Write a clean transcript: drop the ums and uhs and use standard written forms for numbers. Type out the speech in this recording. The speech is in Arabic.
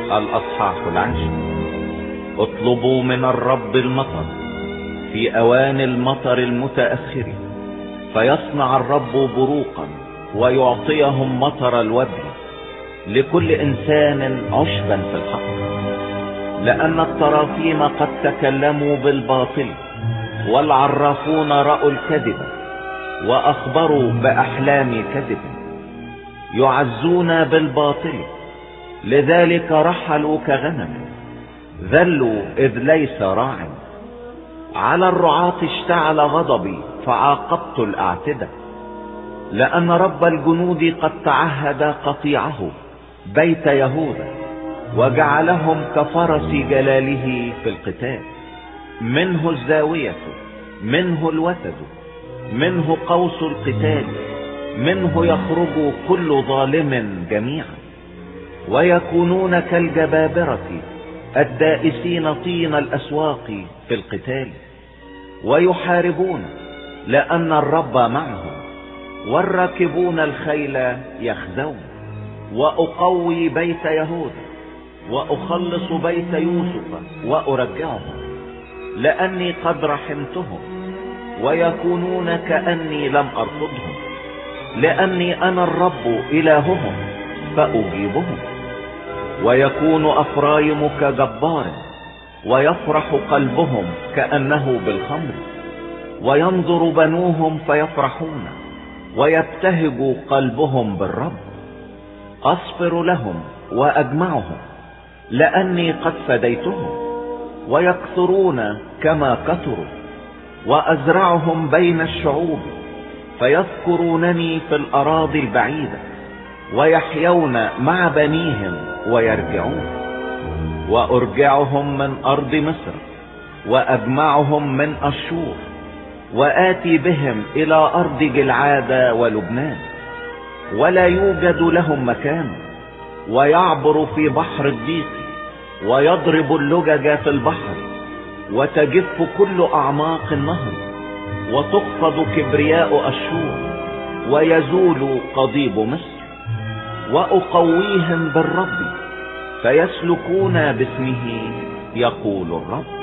الأصحاح 10. اطلبوا من الرب المطر في أوان المطر المتأخر، فيصنع الرب بروقا ويعطيهم مطر الوبر، لكل إنسان عشبا في الحقل. لأن الطرافيم قد تكلموا بالباطل، والعرافون رأوا الكذب وأخبروا بأحلام كذب. يعزون بالباطل، لذلك رحلوا كغنم، ذلوا إذ ليس راع. على الرعاة اشتعل غضبي، فعاقبت الأعتدة. لأن رب الجنود قد تعهد قطيعه بيت يهوذا، وجعلهم كفرس جلاله في القتال. منه الزاوية، منه الوتد، منه قوس القتال، منه يخرج كل ظالم جميعا. ويكونون كالجبابرة الدائسين طين الأسواق في القتال. ويحاربون لأن الرب معهم، والراكبون الخيل يخزون. وأقوي بيت يهوذا، وأخلص بيت يوسف وأرجعهم، لأني قد رحمتهم. ويكونون كأني لم أرفضهم، لأني أنا الرب إلههم فأجيبهم. ويكون أفرايم كجبار، ويفرح قلبهم كأنه بالخمر. وينظر بنوهم فيفرحون، ويبتهج قلبهم بالرب. أصبر لهم وأجمعهم، لأني قد فديتهم. ويكثرون كما كثروا، وأزرعهم بين الشعوب، فيذكرونني في الأراضي البعيدة. ويحيون مع بنيهم ويرجعون. وأرجعهم من أرض مصر، وأجمعهم من أشور، وآتي بهم إلى أرض جلعاد ولبنان، ولا يوجد لهم مكان. ويعبر في بحر الضيق، ويضرب اللجج في البحر، وتجف كل أعماق النهر. وتخفض كبرياء أشور، ويزول قضيب مصر. وأقويهم بالرب، فيسلكون باسمه، يقول الرب.